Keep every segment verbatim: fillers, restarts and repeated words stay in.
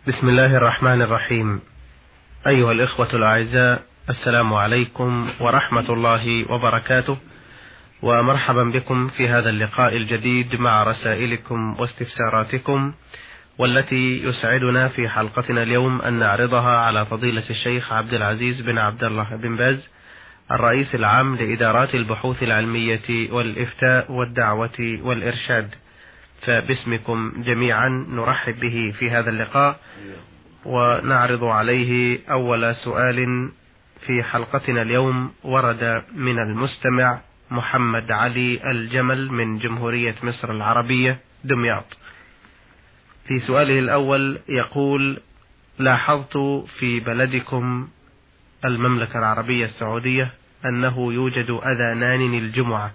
بسم الله الرحمن الرحيم. أيها الإخوة الأعزاء، السلام عليكم ورحمة الله وبركاته، ومرحبا بكم في هذا اللقاء الجديد مع رسائلكم واستفساراتكم، والتي يسعدنا في حلقتنا اليوم أن نعرضها على فضيلة الشيخ عبد العزيز بن عبد الله بن باز، الرئيس العام لإدارات البحوث العلمية والإفتاء والدعوة والإرشاد. فباسمكم جميعا نرحب به في هذا اللقاء، ونعرض عليه أول سؤال في حلقتنا اليوم. ورد من المستمع محمد علي الجمل من جمهورية مصر العربية دمياط. في سؤاله الأول يقول: لاحظت في بلدكم المملكة العربية السعودية أنه يوجد أذانان للجمعة،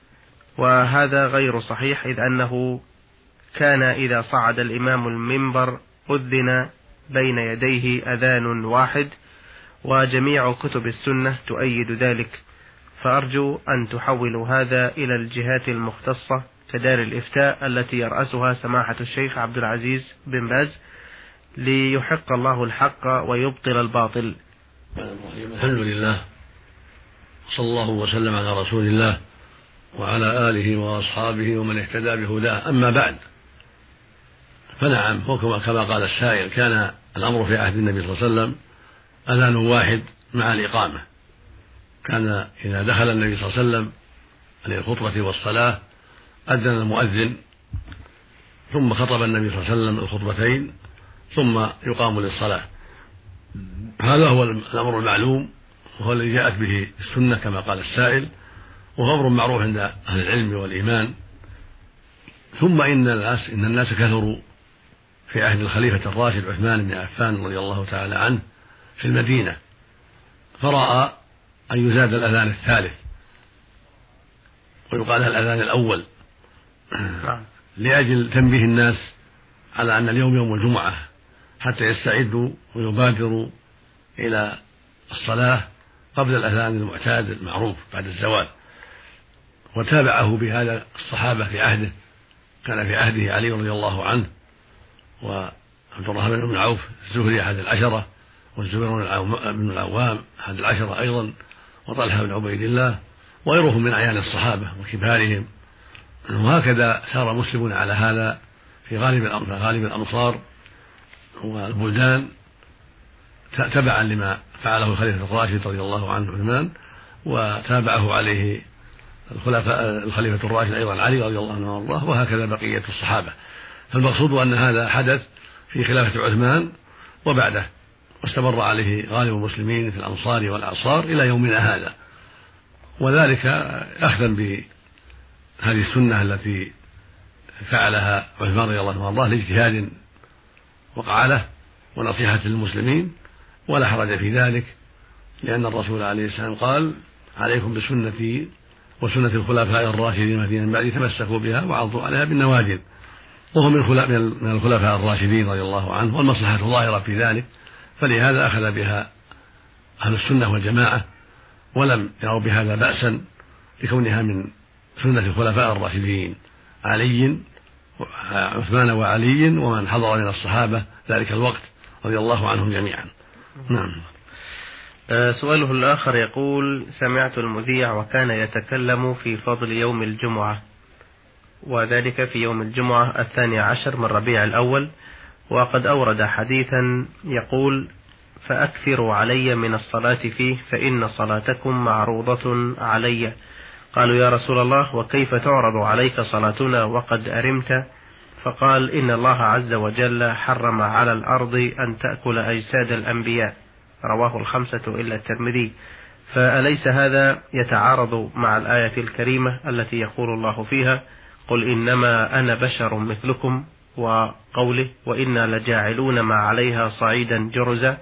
وهذا غير صحيح، إذ أنه كان إذا صعد الإمام المنبر أذن بين يديه أذان واحد، وجميع كتب السنة تؤيد ذلك. فأرجو أن تحولوا هذا إلى الجهات المختصة كدار الإفتاء التي يرأسها سماحة الشيخ عبد العزيز بن باز، ليحق الله الحق ويبطل الباطل. الحمد لله، صلى الله وسلم على رسول الله وعلى آله وأصحابه ومن اهتدى بهداه. أما بعد، فنعم، كما قال السائل، كان الأمر في عهد النبي صلى الله عليه وسلم أذان واحد مع الإقامة. كان إذا دخل النبي صلى الله عليه وسلم للخطبة والصلاة أذن المؤذن، ثم خطب النبي صلى الله عليه وسلم الخطبتين، ثم يقام للصلاة. هذا هو الأمر المعلوم، وهو الذي جاءت به السنة كما قال السائل، وهو أمر معروف عند أهل العلم والإيمان. ثم إن الناس إن الناس كثروا في عهد الخليفة الراشد عثمان بن عفان رضي الله تعالى عنه في المدينة، فرأى أن يزاد الأذان الثالث ويقال الأذان الأول لأجل تنبيه الناس على أن اليوم يوم الجمعة، حتى يستعدوا ويبادروا إلى الصلاة قبل الأذان المعتاد المعروف بعد الزوال. وتابعه بهذا الصحابة في عهده، كان في عهده علي رضي الله عنه، وعبد الرحمن بن عوف الزهري أحد العشرة، والزبير بن العوام أحد العشرة أيضا، وطلحة بن عبيد الله، وغيرهم من أعيان الصحابة وكبارهم. وهكذا سار مسلمون على هذا في غالب غالب الأمصار والبلدان، تبعا لما فعله الخليفة الراشد رضي الله عنه عثمان، وتابعه عليه الخلفاء الخليفة الراشد أيضا علي رضي الله عنه وارضاه، وهكذا بقية الصحابة. فالمقصود أن هذا حدث في خلافة عثمان وبعده، واستمر عليه غالب المسلمين في الأمصار والأعصار إلى يومنا هذا، وذلك أخذا بهذه السنة التي فعلها عثمان رضي الله عنه وارضاه لاجتهاد وقع له ونصيحة للمسلمين، ولا حرج في ذلك، لأن الرسول عليه السلام قال: عليكم بسنتي وسنة الخلفاء الراشدين من بعد، تمسكوا بها وعضوا عليها بالنواجذ. وهو من الخلفاء الراشدين رضي الله عنه، والمصلحة ظاهرة في ذلك، فلهذا أخذ بها أهل السنة والجماعة، ولم يروا بهذا بأسا لكونها من سنة الخلفاء الراشدين علي عثمان وعلي ومن حضر من الصحابة ذلك الوقت رضي الله عنهم جميعا. نعم. سؤاله الآخر يقول: سمعت المذيع وكان يتكلم في فضل يوم الجمعة، وذلك في يوم الجمعة الثاني عشر من ربيع الأول، وقد أورد حديثا يقول: فأكثروا علي من الصلاة فيه فإن صلاتكم معروضة علي. قالوا: يا رسول الله، وكيف تعرض عليك صلاتنا وقد أرمت؟ فقال: إن الله عز وجل حرم على الأرض أن تأكل أجساد الأنبياء، رواه الخمسة إلا الترمذي. فأليس هذا يتعارض مع الآية الكريمة التي يقول الله فيها: قل إنما أنا بشر مثلكم، وقوله: وإنا لجاعلون ما عليها صعيدا جرزا؟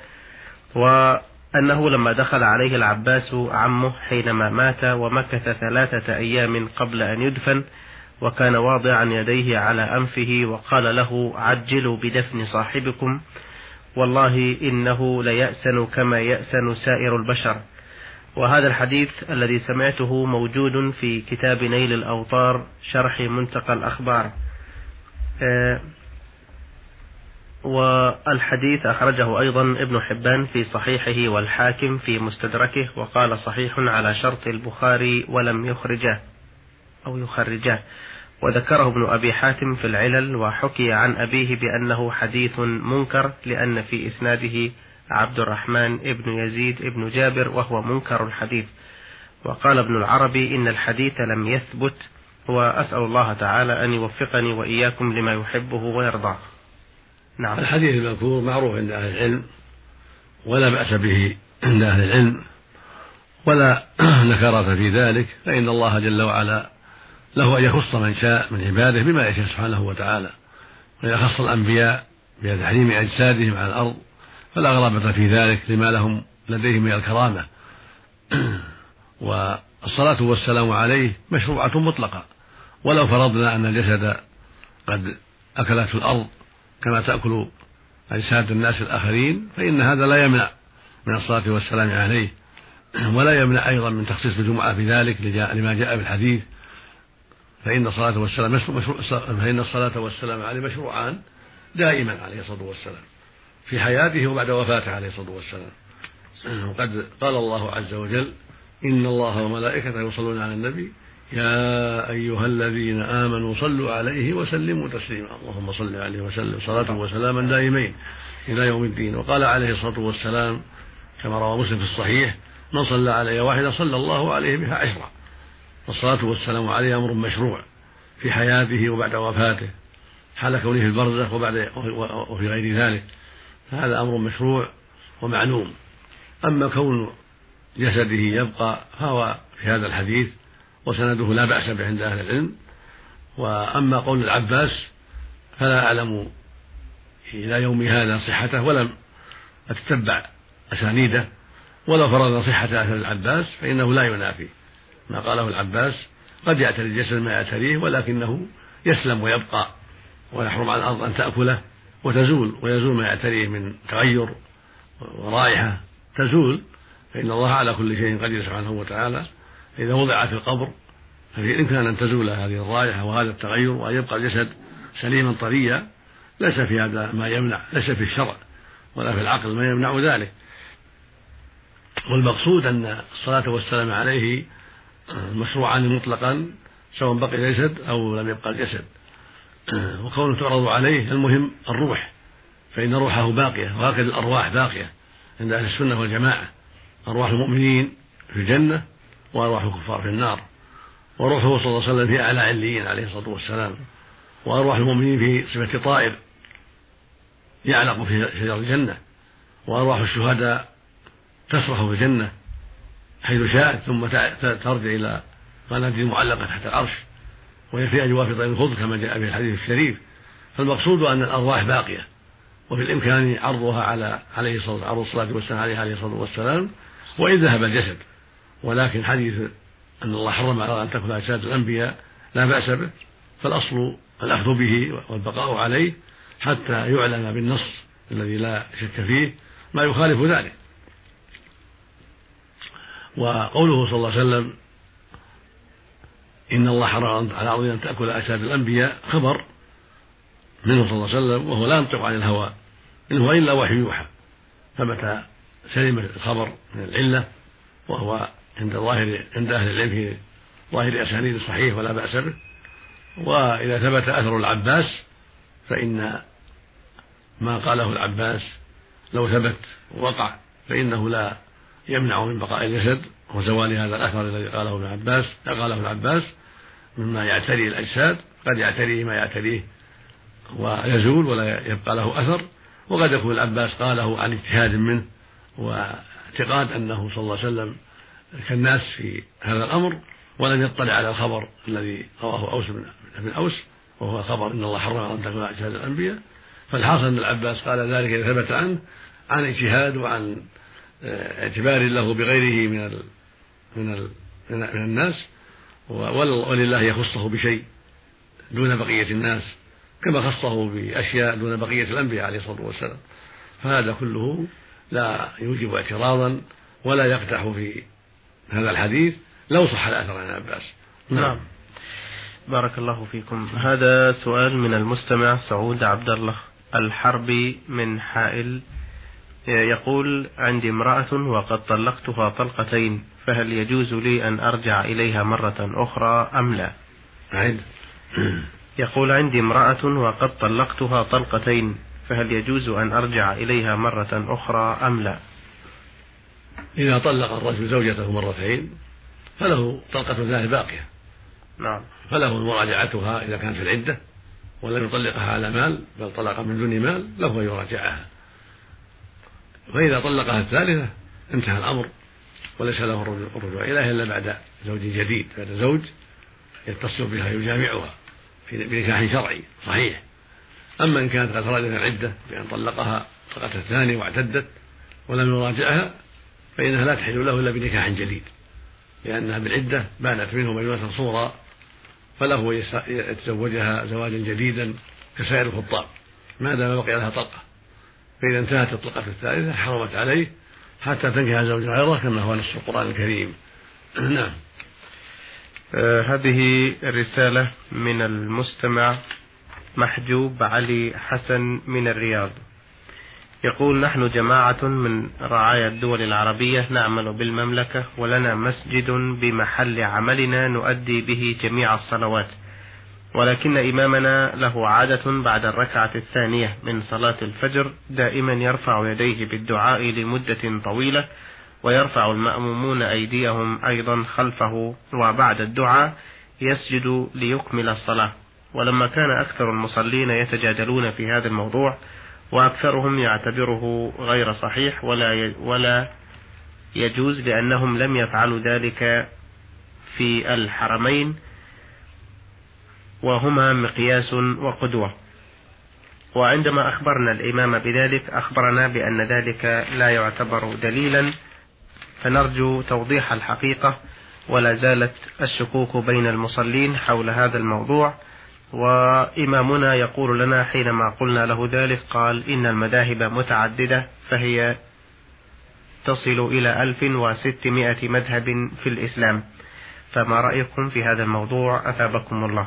وأنه لما دخل عليه العباس عمه حينما مات ومكث ثلاثة أيام قبل أن يدفن، وكان واضعا يديه على أنفه، وقال له: عجلوا بدفن صاحبكم، والله إنه ليأسن كما يأسن سائر البشر. وهذا الحديث الذي سمعته موجود في كتاب نيل الأوطار شرح منتقى الأخبار. والحديث أخرجه أيضا ابن حبان في صحيحه والحاكم في مستدركه، وقال صحيح على شرط البخاري ولم يخرجه أو يخرجه. وذكره ابن أبي حاتم في العلل، وحكي عن أبيه بأنه حديث منكر لأن في إسناده عبد الرحمن ابن يزيد ابن جابر وهو منكر الحديث. وقال ابن العربي إن الحديث لم يثبت، وأسأل الله تعالى أن يوفقني وإياكم لما يحبه ويرضاه. نعم. الحديث المذكور معروف عند أهل العلم ولا بأس به عند أهل العلم ولا نكرة في ذلك، فإن الله جل وعلا له أن يخص من شاء من عباده بما يشاء سبحانه وتعالى، وإذا خص الأنبياء بتحريم أجسادهم على الأرض فلا غرابة في ذلك لما لهم لديهم من الكرامة. والصلاة والسلام عليه مشروعة مطلقة، ولو فرضنا أن الجسد قد أكلته الأرض كما تأكل أجساد الناس الآخرين فإن هذا لا يمنع من الصلاة والسلام عليه، ولا يمنع أيضا من تخصيص الجمعة بذلك لما جاء بالحديث، فإن الصلاة والسلام فإن الصلاة والسلام عليه مشروعان دائما عليه الصلاة والسلام في حياته وبعد وفاته عليه الصلاة والسلام. وقد قال الله عز وجل: إن الله وملائكته يصلون على النبي يا أيها الذين آمنوا صلوا عليه وسلموا تسليما، اللهم صل عليه وسلم صلاة وسلاما دائمين إلى يوم الدين. وقال عليه الصلاة والسلام كما روى مسلم في الصحيح: من صلى علي واحدة صلى الله عليه بها عشرا. والصلاة والسلام عليه أمر مشروع في حياته وبعد وفاته، حال كونه في البرزخ وبعد وفي غير ذلك، فهذا أمر مشروع ومعلوم. أما كون جسده يبقى فهو في هذا الحديث وسنده لا بأس به عند أهل العلم. وأما قول العباس فلا أعلم إلى يوم هذا صحته ولم أتتبع أسانيده، ولو فرضنا صحة أثر العباس فإنه لا ينافي ما قاله العباس. قد يعتري الجسد ما يعتريه ولكنه يسلم ويبقى، ويحرم على الأرض أن تأكله وتزول، ويزول ما يعتريه من تغير ورائحة تزول، فإن الله على كل شيء قدير سبحانه وتعالى. إذا وضع في القبر ففي الإمكان أن تزول هذه الرائحة وهذا التغير وأن يبقى الجسد سليما طريا، ليس في هذا ما يمنع، ليس في الشرع ولا في العقل ما يمنع ذلك. والمقصود أن الصلاة والسلام عليه مشروعان مطلقا سواء بقي الجسد أو لم يبقى الجسد، وكونه تعرض عليه المهم الروح، فإن روحه باقية، وهكذا الأرواح باقية عند أهل السنة والجماعة. أرواح المؤمنين في الجنة وأرواح الكفار في النار، وروحه صلى الله عليه وسلم في أعلى عليين عليه الصلاة والسلام، وأرواح المؤمنين في صفة طائر يعلق في شجر الجنة، وأرواح الشهداء تسرح في الجنة حيث شاءت ثم ترجع إلى قناديل المعلقة تحت العرش، وهي في أجواف طير الخضر كما جاء في الحديث الشريف. فالمقصود أن الأرواح باقية وفي الإمكان عرضها على عليه الصلاة عرض الصلاة والسلام عليه عليه الصلاة والسلام وإن ذهب الجسد. ولكن حديث أن الله حرم على أن تأكل أجساد الأنبياء لا بأس به، فالأصل الأخذ به والبقاء عليه حتى يعلم بالنص الذي لا شك فيه ما يخالف ذلك. وقوله صلى الله عليه وسلم إن الله حرم على أرض أن تأكل أجساد الأنبياء خبر منه صلى الله عليه وسلم، وهو لا ينطق عن الهوى إن هو إلا وحي يوحى، ثبت سلم الخبر من العلة، وهو عند ظاهر عند أهل العلم في ظاهر أسانيد صحيح ولا بأس به. وإذا ثبت أثر العباس فإن ما قاله العباس لو ثبت وقع فإنه لا يمنع من بقاء الجسد وزوال هذا الأثر الذي قاله ابن عباس قاله العباس مما يعتري الأجساد، قد يعتريه ما يعتريه ويزول ولا يبقى له أثر، وقد يكون العباس قاله عن اجتهاد منه واعتقاد أنه صلى الله عليه وسلم كالناس في هذا الأمر ولم يطلع على الخبر الذي رواه أوس بن أوس وهو خبر إن الله حرم أن تأكل أجساد الأنبياء. فالحاصل أن العباس قال ذلك إذا ثبت عنه عن اجتهاد وعن اعتبار له بغيره من ال من ال من الناس، ولله يخصه بشيء دون بقية الناس كما خصه بأشياء دون بقية الأنبياء عليه الصلاة والسلام. فهذا كله لا يوجب اعتراضا ولا يقدح في هذا الحديث لو صح الأثر عن عباس. نعم. بارك الله فيكم. هذا سؤال من المستمع سعود عبد الله الحرب من حائل يقول: عندي امرأة وقد طلقتها طلقتين، فهل يجوز لي أن أرجع إليها مرة أخرى أم لا؟ عيد. يقول: عندي امرأة وقد طلقتها طلقتين، فهل يجوز أن أرجع إليها مرة أخرى أم لا؟ إذا طلق الرجل زوجته مرتين فله طلقة ثانية باقية. نعم. فله مراجعتها إذا كانت في العدة ولم يطلقها على مال بل طلق من دون مال، له أن يراجعها. فإذا طلقها الثالثة انتهى الأمر وليس له الرجوع إليها إلا بعد زوج جديد، بعد زوج يتصل بها يجامعها بنكاح شرعي صحيح. أما إن كانت قد خرجت العدة بأن طلقها طلقة الثانية واعتدت ولم يراجعها فإنها لا تحل له إلا بنكاح جديد، لأنها بالعدة بانت منه بينة صورا، فله يتزوجها زواجا جديدا كسائر الخطاب ما دام بقي لها طلقة. فإذا انتهت الطلقة الثالثة حرمت عليه حتى تنكح زوجا غيره كما هو نص القرآن الكريم. نعم. آه هذه الرسالة من المستمع محجوب علي حسن من الرياض، يقول: نحن جماعة من رعايا الدول العربية نعمل بالمملكة، ولنا مسجد بمحل عملنا نؤدي به جميع الصلوات، ولكن إمامنا له عادة بعد الركعة الثانية من صلاة الفجر دائما يرفع يديه بالدعاء لمدة طويلة، ويرفع المأمومون أيديهم أيضا خلفه، وبعد الدعاء يسجد ليكمل الصلاة. ولما كان أكثر المصلين يتجادلون في هذا الموضوع وأكثرهم يعتبره غير صحيح ولا ولا يجوز لأنهم لم يفعلوا ذلك في الحرمين وهما مقياس وقدوة، وعندما أخبرنا الإمام بذلك أخبرنا بأن ذلك لا يعتبر دليلا، فنرجو توضيح الحقيقة. ولا زالت الشكوك بين المصلين حول هذا الموضوع، وإمامنا يقول لنا حينما قلنا له ذلك قال: إن المذاهب متعددة فهي تصل إلى ألف وستمائة مذهب في الإسلام، فما رأيكم في هذا الموضوع أثابكم الله؟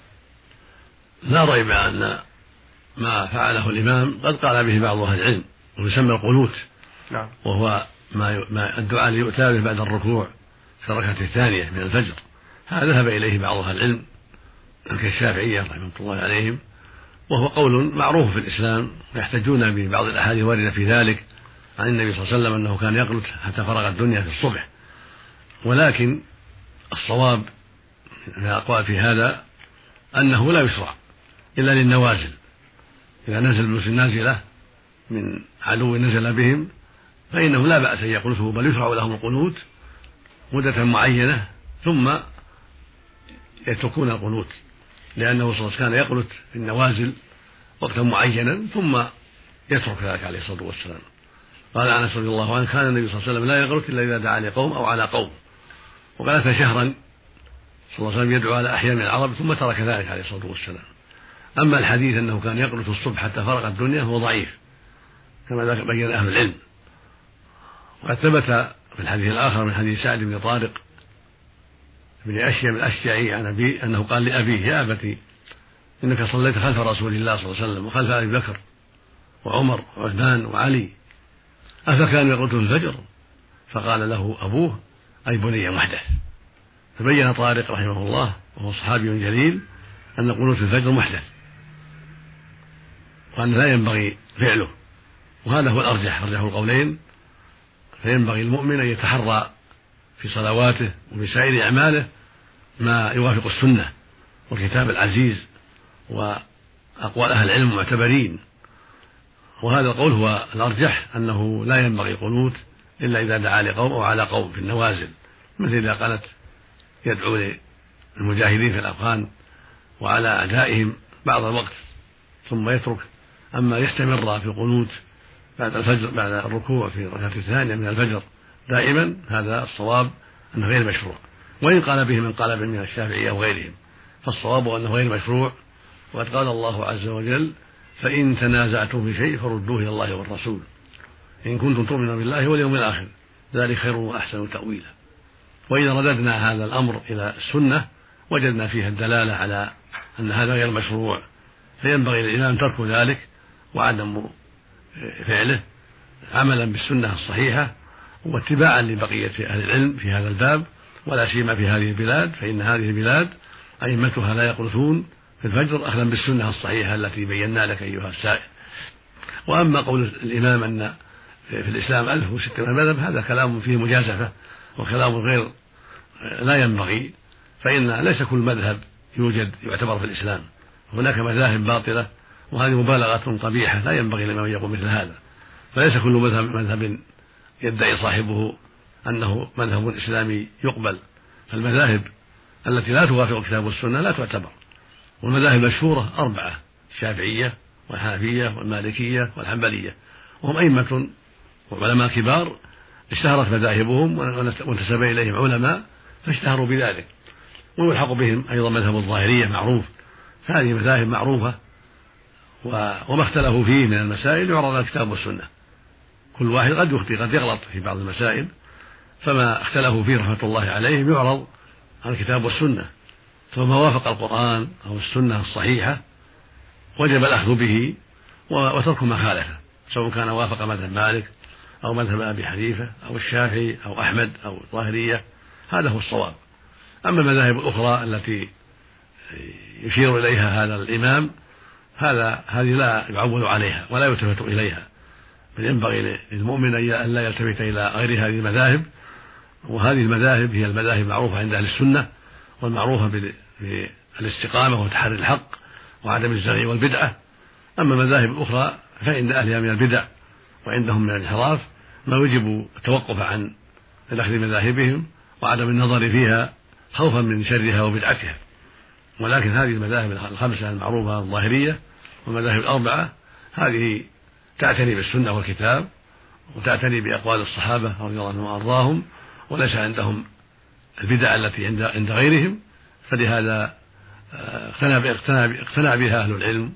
لا ريب أن ما فعله الإمام قد قال به بعض أهل العلم ويسمى القنوت. نعم. وهو ما الدعاء اللي يؤتى به بعد الركوع في الركعة الثانية من الفجر، هذا ذهب إليه بعض أهل العلم كالشافعية رحمه الله عليهم، وهو قول معروف في الإسلام، ويحتجون ببعض الأحاديث الواردة في ذلك عن النبي صلى الله عليه وسلم أنه كان يقنت حتى فرغ الدنيا في الصبح. ولكن الصواب من الأقوال في هذا أنه لا يشرع إلا للنوازل، إذا نزل المسلم نازلة من عدو نزل بهم فإنه لا بأس أن يقنته، بل يشرع لهم القنوت مدة معينة ثم يتركون القنوت، لأنه صلى الله عليه وسلم كان يقنت في النوازل وقتا معينا ثم يترك ذلك عليه الصلاة والسلام. قال أنس رضي الله عنه: كان النبي صلى الله عليه وسلم لا يقنت إلا إذا دعا لقوم أو على قوم، وقالت شهرا صلى الله عليه وسلم يدعو على أحياء من العرب ثم ترك ذلك عليه الصلاة والسلام. أما الحديث أنه كان يقنت الصبح حتى فرغ الدنيا هو ضعيف كما بين أهل العلم. وقد ثبت في الحديث الآخر من حديث سعد بن طارق بن أشياء من الأشجعي عن أبي أنه قال لأبيه: يا أبتي إنك صليت خلف رسول الله صلى الله عليه وسلم وخلف أبي بكر وعمر وعثمان وعلي، أفكانوا يقنتون الفجر؟ فقال له أبوه: أي بني محدث. فبين طارق رحمه الله وهو صحابي جليل أن قنوت الفجر محدث وأن لا ينبغي فعله، وهذا هو الأرجح، أرجح القولين. فينبغي المؤمن أن يتحرى في صلواته وفي سائر أعماله ما يوافق السنة والكتاب العزيز وأقوال أهل العلم المعتبرين. وهذا القول هو الأرجح، أنه لا ينبغي القنوت إلا إذا دعا لقوم أو على قوم في النوازل، مثل إذا قالت يدعو للمجاهدين في الأفغان وعلى أعدائهم بعض الوقت ثم يترك. أما يستمر في القنوت بعد الفجر بعد الركوع في الركعة الثانية من الفجر دائما، هذا الصواب أنه غير مشروع، وإن قال به من قال به من الشافعية وغيرهم، فالصواب أنه غير مشروع. وقد قال الله عز وجل: فإن تنازعتم في شيء فردوه إلى الله والرسول إن كنتم تؤمنون بالله واليوم الآخر ذلك خير وأحسن تأويلا. وإذا رددنا هذا الأمر إلى السنة وجدنا فيها الدلالة على أن هذا غير مشروع، فينبغي للإمام ترك ذلك وعدم فعله عملا بالسنة الصحيحة واتباعا لبقية أهل العلم في هذا الباب، ولا سيما في هذه البلاد، فإن هذه البلاد أئمتها لا يقنطون في الفجر أخذا بالسنة الصحيحة التي بينا لك أيها السائل. وأما قول الإمام أن في الإسلام ألف وستمائة مذهب هذا كلام فيه مجازفة وكلام غير لا ينبغي، فإن ليس كل مذهب يوجد يعتبر في الإسلام، هناك مذاهب باطلة وهذه مبالغة قبيحة لا ينبغي لمن يقول مثل هذا. فليس كل مذهب مذهب يدعي صاحبه أنه مذهب إسلامي يقبل، فالمذاهب التي لا توافق الكتاب والسنة لا تعتبر. والمذاهب المشهورة أربعة: الشافعية والحنفية والمالكية والحنبلية، وهم أئمة وعلماء كبار اشتهرت مذاهبهم وانتسب إليهم علماء فاشتهروا بذلك. ويلحق بهم أيضا مذهب الظاهرية معروف، هذه مذاهب معروفة وما اختلفوا فيه من المسائل يعرض على الكتاب والسنة. كل واحد قد يخطئ قد يغلط في بعض المسائل، فما اختلفوا فيه رحمة الله عليهم يعرض على الكتاب والسنة، فما وافق القرآن أو السنة الصحيحة وجب الأخذ به وترك ما خالفه، سواء كان وافق مذهب مالك أو مذهب أبي حنيفة أو الشافعي أو أحمد أو الظاهرية، هذا هو الصواب. أما المذاهب الأخرى التي يشير إليها هذا الإمام هذا هذه لا يعول عليها ولا يلتفت إليها، بل ينبغي للمؤمن أن لا يلتفت إلى غير هذه المذاهب. وهذه المذاهب هي المذاهب المعروفة عند أهل السنة والمعروفة بالاستقامة وتحري الحق وعدم الزرع والبدعة. أما المذاهب الأخرى فإن أهلها من البدع وعندهم من الانحراف ما يجب التوقف عن الأخذ مذاهبهم وعدم النظر فيها خوفا من شرها وبدعتها. ولكن هذه المذاهب الخمسة المعروفة الظاهرية والمذاهب الأربعة هذه تعتني بالسنة والكتاب وتعتني بأقوال الصحابة رضي الله عنهم وأرضاهم، وليس عندهم البدع التي عند عند غيرهم، فلهذا اقتنع بها أهل العلم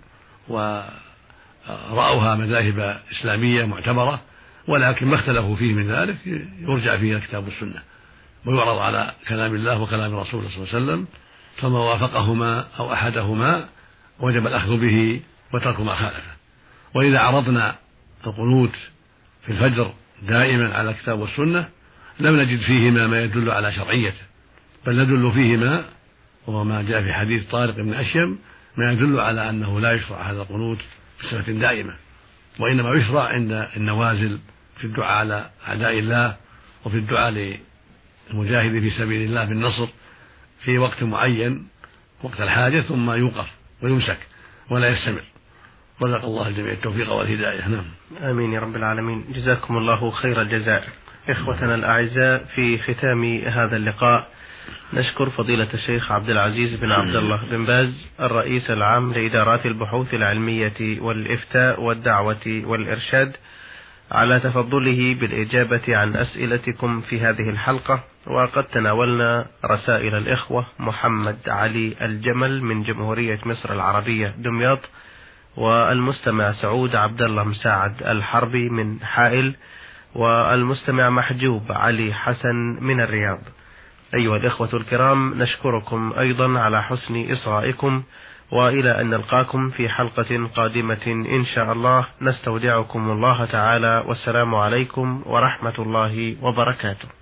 ورأوها مذاهب إسلامية معتبرة. ولكن ما اختلفوا فيه من ذلك يرجع فيه الكتاب والسنة ويعرض على كلام الله وكلام رسوله صلى الله عليه وسلم، فما وافقهما أو أحدهما وجب الأخذ به وترك ما خالفه. وإذا عرضنا القنوت في الفجر دائما على الكتاب والسنة لم نجد فيهما ما يدل على شرعيته، بل ندل فيهما وهو ما جاء في حديث طارق بن أشيم ما يدل على أنه لا يشرع هذا القنوت بصفة دائمة، وإنما يشرع عند النوازل في الدعاء على أعداء الله وفي الدعاء للمجاهد في سبيل الله بالنصر في وقت معين وقت الحاجة، ثم يوقف ويمسك ولا يستمر. رزق الله الجميع التوفيق والهداية. نعم. آمين يا رب العالمين. جزاكم الله خير الجزاء. إخوتنا الأعزاء، في ختام هذا اللقاء نشكر فضيلة الشيخ عبد العزيز بن عبد الله بن باز الرئيس العام لإدارات البحوث العلمية والإفتاء والدعوة والإرشاد على تفضله بالإجابة عن أسئلتكم في هذه الحلقة. وقد تناولنا رسائل الإخوة محمد علي الجمل من جمهورية مصر العربية دمياط، والمستمع سعود عبد الله مساعد الحربي من حائل، والمستمع محجوب علي حسن من الرياض. أيها الإخوة الكرام، نشكركم أيضا على حسن إصغائكم، وإلى أن نلقاكم في حلقة قادمة إن شاء الله. نستودعكم الله تعالى، والسلام عليكم ورحمة الله وبركاته.